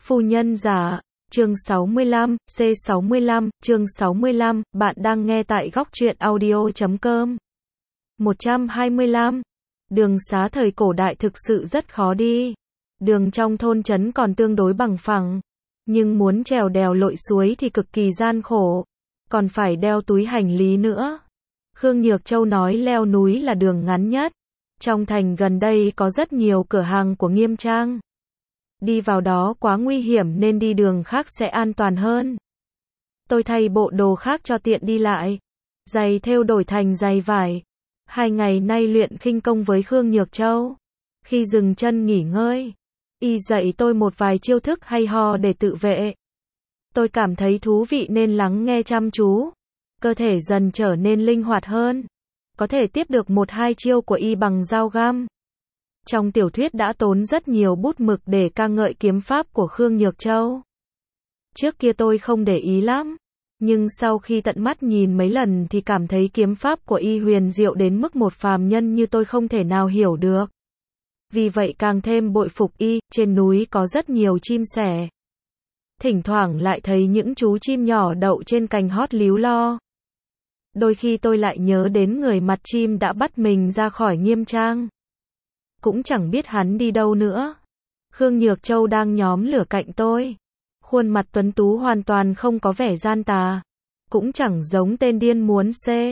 Phu nhân giả, chương 65, C65, chương 65, bạn đang nghe tại góc truyện audio.com. 125. Đường xá thời cổ đại thực sự rất khó đi. Đường trong thôn trấn còn tương đối bằng phẳng, nhưng muốn trèo đèo lội suối thì cực kỳ gian khổ, còn phải đeo túi hành lý nữa. Khương Nhược Châu nói leo núi là đường ngắn nhất. Trong thành gần đây có rất nhiều cửa hàng của Nghiêm Trang. Đi vào đó quá nguy hiểm nên đi đường khác sẽ an toàn hơn. Tôi thay bộ đồ khác cho tiện đi lại. Giày thêu đổi thành giày vải. 2 ngày nay luyện khinh công với Khương Nhược Châu. Khi dừng chân nghỉ ngơi, y dạy tôi một vài chiêu thức hay ho để tự vệ. Tôi cảm thấy thú vị nên lắng nghe chăm chú. Cơ thể dần trở nên linh hoạt hơn. Có thể tiếp được 1-2 chiêu của y bằng dao găm. Trong tiểu thuyết đã tốn rất nhiều bút mực để ca ngợi kiếm pháp của Khương Nhược Châu. Trước kia tôi không để ý lắm, nhưng sau khi tận mắt nhìn mấy lần thì cảm thấy kiếm pháp của y huyền diệu đến mức một phàm nhân như tôi không thể nào hiểu được. Vì vậy càng thêm bội phục y. Trên núi có rất nhiều chim sẻ. Thỉnh thoảng lại thấy những chú chim nhỏ đậu trên cành hót líu lo. Đôi khi tôi lại nhớ đến người mặt chim đã bắt mình ra khỏi Nghiêm Trang. Cũng chẳng biết hắn đi đâu nữa. Khương Nhược Châu đang nhóm lửa cạnh tôi. Khuôn mặt tuấn tú hoàn toàn không có vẻ gian tà. Cũng chẳng giống tên điên muốn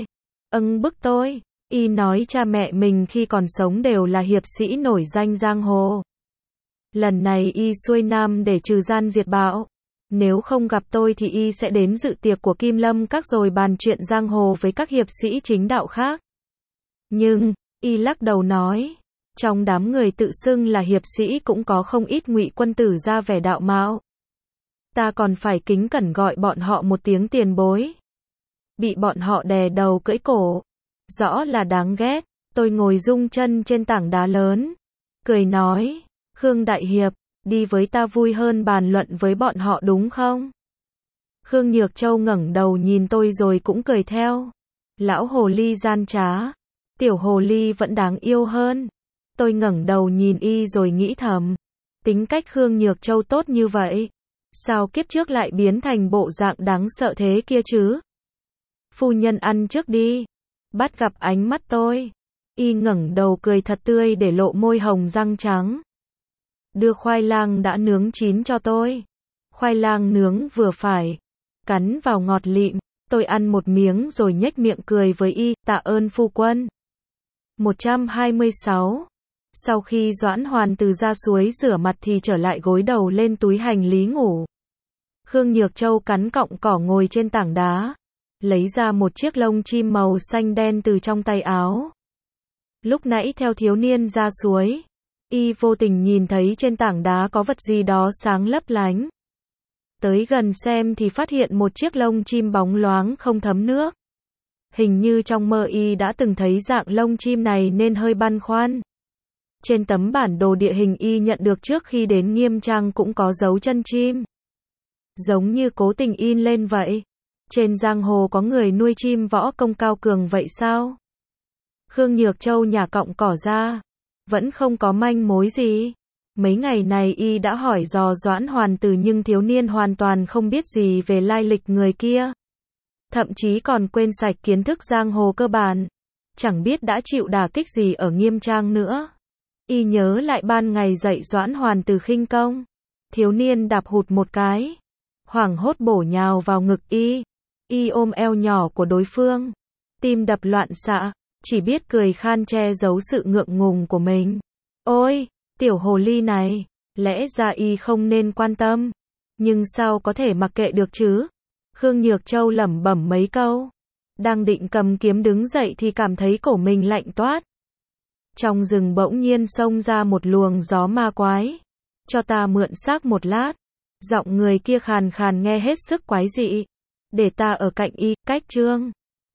bức tôi. Y nói cha mẹ mình khi còn sống đều là hiệp sĩ nổi danh giang hồ. Lần này y xuôi nam để trừ gian diệt bạo. Nếu không gặp tôi thì y sẽ đến dự tiệc của Kim Lâm Các rồi bàn chuyện giang hồ với các hiệp sĩ chính đạo khác. Nhưng, y lắc đầu nói, trong đám người tự xưng là hiệp sĩ cũng có không ít ngụy quân tử ra vẻ đạo mạo. Ta còn phải kính cẩn gọi bọn họ một tiếng tiền bối. Bị bọn họ đè đầu cưỡi cổ. Rõ là đáng ghét. Tôi ngồi rung chân trên tảng đá lớn. Cười nói, Khương Đại Hiệp, đi với ta vui hơn bàn luận với bọn họ đúng không? Khương Nhược Châu ngẩng đầu nhìn tôi rồi cũng cười theo. Lão hồ ly gian trá. Tiểu hồ ly vẫn đáng yêu hơn. Tôi ngẩng đầu nhìn y rồi nghĩ thầm. Tính cách Khương Nhược Châu tốt như vậy. Sao kiếp trước lại biến thành bộ dạng đáng sợ thế kia chứ? Phu nhân ăn trước đi. Bắt gặp ánh mắt tôi. Y ngẩng đầu cười thật tươi để lộ môi hồng răng trắng. Đưa khoai lang đã nướng chín cho tôi. Khoai lang nướng vừa phải. Cắn vào ngọt lịm. Tôi ăn một miếng rồi nhếch miệng cười với y. Tạ ơn phu quân. 126. Sau khi Doãn Hoàn từ ra suối rửa mặt thì trở lại gối đầu lên túi hành lý ngủ. Khương Nhược Châu cắn cọng cỏ ngồi trên tảng đá. Lấy ra một chiếc lông chim màu xanh đen từ trong tay áo. Lúc nãy theo thiếu niên ra suối, y vô tình nhìn thấy trên tảng đá có vật gì đó sáng lấp lánh. Tới gần xem thì phát hiện một chiếc lông chim bóng loáng không thấm nước. Hình như trong mơ y đã từng thấy dạng lông chim này nên hơi băn khoăn. Trên tấm bản đồ địa hình y nhận được trước khi đến Nghiêm Trang cũng có dấu chân chim. Giống như cố tình in lên vậy. Trên giang hồ có người nuôi chim võ công cao cường vậy sao? Khương Nhược Châu nhả cọng cỏ ra. Vẫn không có manh mối gì. Mấy ngày này y đã hỏi dò Doãn Hoàn Từ nhưng thiếu niên hoàn toàn không biết gì về lai lịch người kia. Thậm chí còn quên sạch kiến thức giang hồ cơ bản. Chẳng biết đã chịu đả kích gì ở Nghiêm Trang nữa. Y nhớ lại ban ngày dạy Doãn Hoàn Từ khinh công. Thiếu niên đạp hụt một cái. Hoảng hốt bổ nhào vào ngực y. Y ôm eo nhỏ của đối phương. Tim đập loạn xạ. Chỉ biết cười khan che giấu sự ngượng ngùng của mình. Ôi, tiểu hồ ly này. Lẽ ra y không nên quan tâm. Nhưng sao có thể mặc kệ được chứ? Khương Nhược Châu lẩm bẩm mấy câu. Đang định cầm kiếm đứng dậy thì cảm thấy cổ mình lạnh toát. Trong rừng bỗng nhiên xông ra một luồng gió ma quái. Cho ta mượn xác một lát. Giọng người kia khàn khàn nghe hết sức quái dị. Để ta ở cạnh y, cách trương.